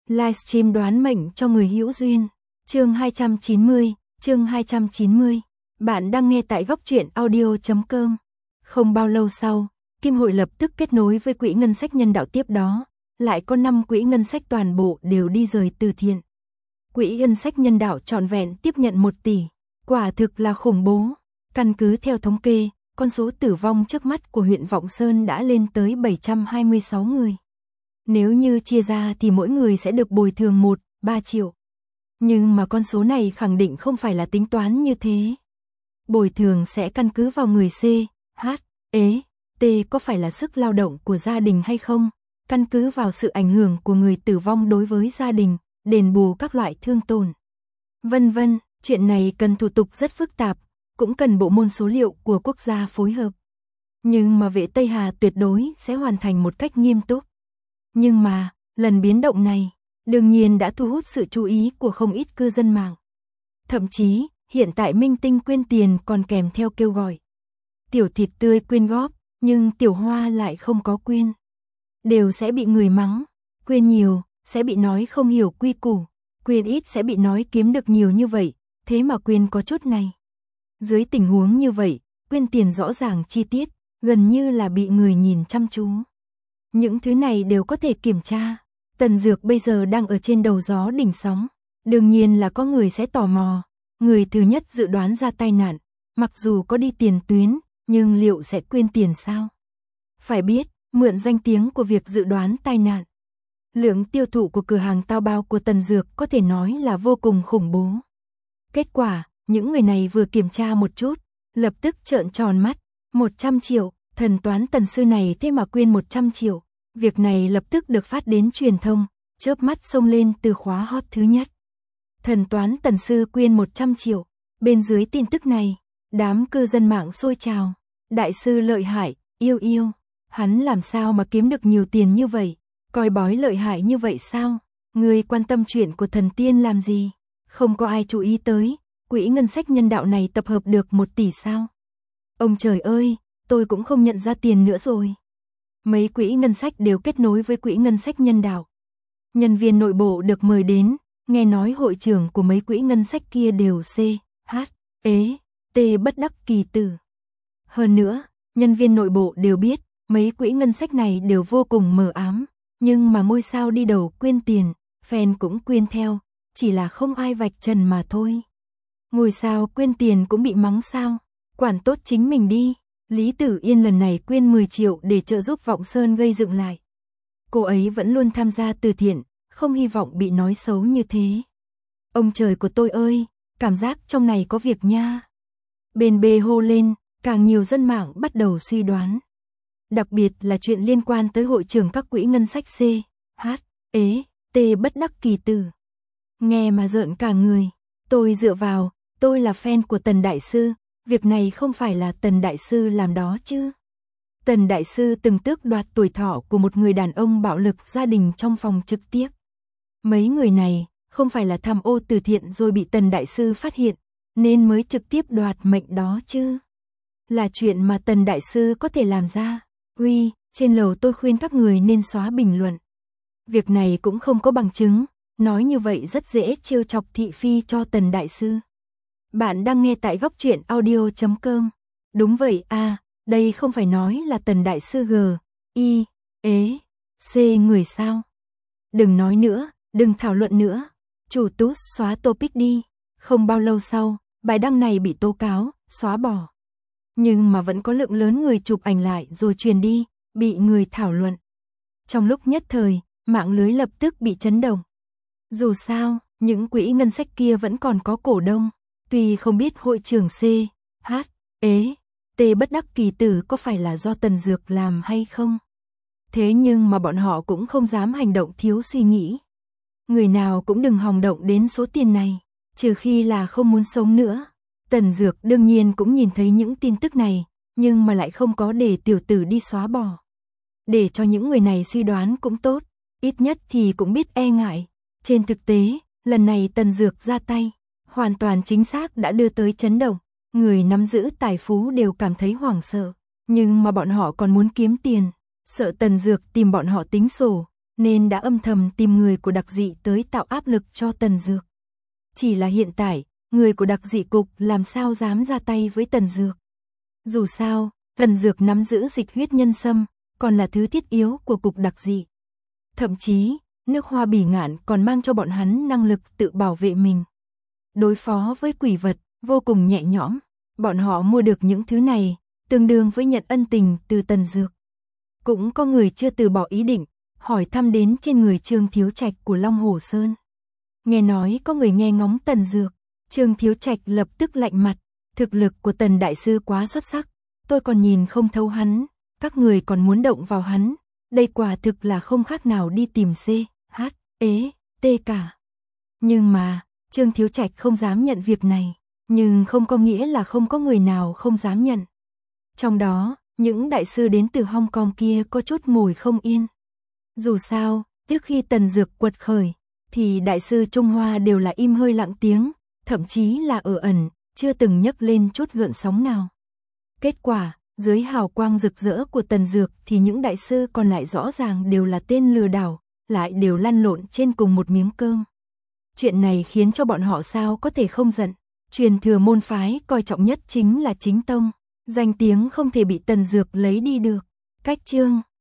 Livestream đoán mệnh cho người hữu duyên. Chương 290. Bạn đang nghe tại góc truyện audio.com. Không bao lâu sau, Kim Hội lập tức kết nối với quỹ ngân sách nhân đạo, tiếp đó lại có 5 quỹ ngân sách toàn bộ đều đi rời từ thiện. Quỹ ngân sách nhân đạo trọn vẹn tiếp nhận 1 tỷ, quả thực là khủng bố. Căn cứ theo thống kê, con số tử vong trước mắt của huyện Vọng Sơn đã lên tới 726 người. Nếu như chia ra thì mỗi người sẽ được bồi thường 1-3 triệu. Nhưng mà con số này khẳng định không phải là tính toán như thế. Bồi thường sẽ căn cứ vào người C, H, E, T có phải là sức lao động của gia đình hay không, căn cứ vào sự ảnh hưởng của người tử vong đối với gia đình, đền bù các loại thương tổn, vân vân. Chuyện này cần thủ tục rất phức tạp, cũng cần bộ môn số liệu của quốc gia phối hợp. Nhưng mà Vệ Tây Hà tuyệt đối sẽ hoàn thành một cách nghiêm túc. Nhưng mà, lần biến động này, đương nhiên đã thu hút sự chú ý của không ít cư dân mạng. Thậm chí, hiện tại minh tinh quyên tiền còn kèm theo kêu gọi. Tiểu Thịt Tươi quyên góp, nhưng Tiểu Hoa lại không có quyên. Đều sẽ bị người mắng, quyên nhiều, sẽ bị nói không hiểu quy củ, quyên ít sẽ bị nói kiếm được nhiều như vậy, thế mà quyên có chút này. Dưới tình huống như vậy, quyên tiền rõ ràng chi tiết, gần như là bị người nhìn chăm chú. Những thứ này đều có thể kiểm tra. Tần Dược bây giờ đang ở trên đầu gió đỉnh sóng. Đương nhiên là có người sẽ tò mò. Người thứ nhất dự đoán ra tai nạn, mặc dù có đi tiền tuyến, nhưng liệu sẽ quyên tiền sao? Phải biết, mượn danh tiếng của việc dự đoán tai nạn, lượng tiêu thụ của cửa hàng tao bao của Tần Dược có thể nói là vô cùng khủng bố. Kết quả, những người này vừa kiểm tra một chút, lập tức trợn tròn mắt. 100 triệu, thần toán Tần sư này thế mà quyên 100 triệu. Việc này lập tức được phát đến truyền thông, chớp mắt xông lên từ khóa hot thứ nhất. Thần toán Tần sư quyên 100 triệu. Bên dưới tin tức này, đám cư dân mạng sôi trào. Đại sư lợi hại, yêu. Hắn làm sao mà kiếm được nhiều tiền như vậy? Coi bói lợi hại như vậy sao? Người quan tâm chuyện của thần tiên làm gì? Không có ai chú ý tới, quỹ ngân sách nhân đạo này tập hợp được 1 tỷ sao? Ông trời ơi, tôi cũng không nhận ra tiền nữa rồi. Mấy quỹ ngân sách đều kết nối với quỹ ngân sách nhân đạo. Nhân viên nội bộ được mời đến, nghe nói hội trưởng của mấy quỹ ngân sách kia đều C, H, E, T bất đắc kỳ tử. Hơn nữa, nhân viên nội bộ đều biết, mấy quỹ ngân sách này đều vô cùng mờ ám, nhưng mà ngôi sao đi đầu quyên tiền, fan cũng quyên theo, chỉ là không ai vạch trần mà thôi. Ngôi sao quyên tiền cũng bị mắng sao? Quản tốt chính mình đi. Lý Tử Yên lần này quyên 10 triệu để trợ giúp Vọng Sơn gây dựng lại. Cô ấy vẫn luôn tham gia từ thiện, không hy vọng bị nói xấu như thế. Ông trời của tôi ơi, cảm giác trong này có việc nha. Bên B hô lên, càng nhiều dân mạng bắt đầu suy đoán. Đặc biệt là chuyện liên quan tới hội trưởng các quỹ ngân sách C, H, E, T bất đắc kỳ tử. Nghe mà rợn cả người. Tôi dựa vào, tôi là fan của Tần Đại Sư. Việc này không phải là Tần Đại Sư làm đó chứ. Tần Đại Sư từng tước đoạt tuổi thọ của một người đàn ông bạo lực gia đình trong phòng trực tiếp. Mấy người này không phải là tham ô từ thiện rồi bị Tần Đại Sư phát hiện, nên mới trực tiếp đoạt mệnh đó chứ. Là chuyện mà Tần Đại Sư có thể làm ra. Uy, trên lầu tôi khuyên các người nên xóa bình luận. Việc này cũng không có bằng chứng, nói như vậy rất dễ trêu chọc thị phi cho Tần Đại Sư. Bạn đang nghe tại góc truyện audio.com. Đúng vậy à, đây không phải nói là Tần Đại Sư G, I, E, C người sao? Đừng nói nữa, đừng thảo luận nữa. Chủ tút xóa topic đi. Không bao lâu sau, bài đăng này bị tố cáo, xóa bỏ. Nhưng mà vẫn có lượng lớn người chụp ảnh lại rồi truyền đi, bị người thảo luận. Trong lúc nhất thời, mạng lưới lập tức bị chấn động. Dù sao, những quỹ ngân sách kia vẫn còn có cổ đông. Tuy không biết hội trưởng C, H, E, T bất đắc kỳ tử có phải là do Tần Dược làm hay không. Thế nhưng mà bọn họ cũng không dám hành động thiếu suy nghĩ. Người nào cũng đừng hòng động đến số tiền này, trừ khi là không muốn sống nữa. Tần Dược đương nhiên cũng nhìn thấy những tin tức này, nhưng mà lại không có để tiểu tử đi xóa bỏ. Để cho những người này suy đoán cũng tốt, ít nhất thì cũng biết e ngại. Trên thực tế, lần này Tần Dược ra tay, hoàn toàn chính xác đã đưa tới chấn động. Người nắm giữ tài phú đều cảm thấy hoảng sợ, nhưng mà bọn họ còn muốn kiếm tiền, sợ Tần Dược tìm bọn họ tính sổ, nên đã âm thầm tìm người của Đặc Dị tới tạo áp lực cho Tần Dược. Chỉ là hiện tại, người của Đặc Dị cục làm sao dám ra tay với Tần Dược. Dù sao, Tần Dược nắm giữ dịch huyết nhân sâm, còn là thứ thiết yếu của cục Đặc Dị. Thậm chí, nước hoa bỉ ngạn còn mang cho bọn hắn năng lực tự bảo vệ mình. Đối phó với quỷ vật, vô cùng nhẹ nhõm. Bọn họ mua được những thứ này, tương đương với nhận ân tình từ Tần Dược. Cũng có người chưa từ bỏ ý định, hỏi thăm đến trên người Trương Thiếu Trạch của Long Hổ Sơn. Nghe nói có người nghe ngóng Tần Dược, Trương Thiếu Trạch lập tức lạnh mặt. Thực lực của Tần Đại Sư quá xuất sắc, tôi còn nhìn không thấu hắn, các người còn muốn động vào hắn. Đây quả thực là không khác nào đi tìm C.H.E.T cả. Nhưng mà, Trương Thiếu Trạch không dám nhận việc này, nhưng không có nghĩa là không có người nào không dám nhận. Trong đó, những đại sư đến từ Hong Kong kia có chút ngồi không yên. Dù sao, trước khi Tần Dược quật khởi, thì đại sư Trung Hoa đều là im hơi lặng tiếng, thậm chí là ở ẩn, chưa từng nhấc lên chút gợn sóng nào. Kết quả, dưới hào quang rực rỡ của Tần Dược thì những đại sư còn lại rõ ràng đều là tên lừa đảo, lại đều lăn lộn trên cùng một miếng cơm. Chuyện này khiến cho bọn họ sao có thể không giận. Truyền thừa môn phái coi trọng nhất chính là chính tông, danh tiếng không thể bị Tần Dược lấy đi được. Cách chương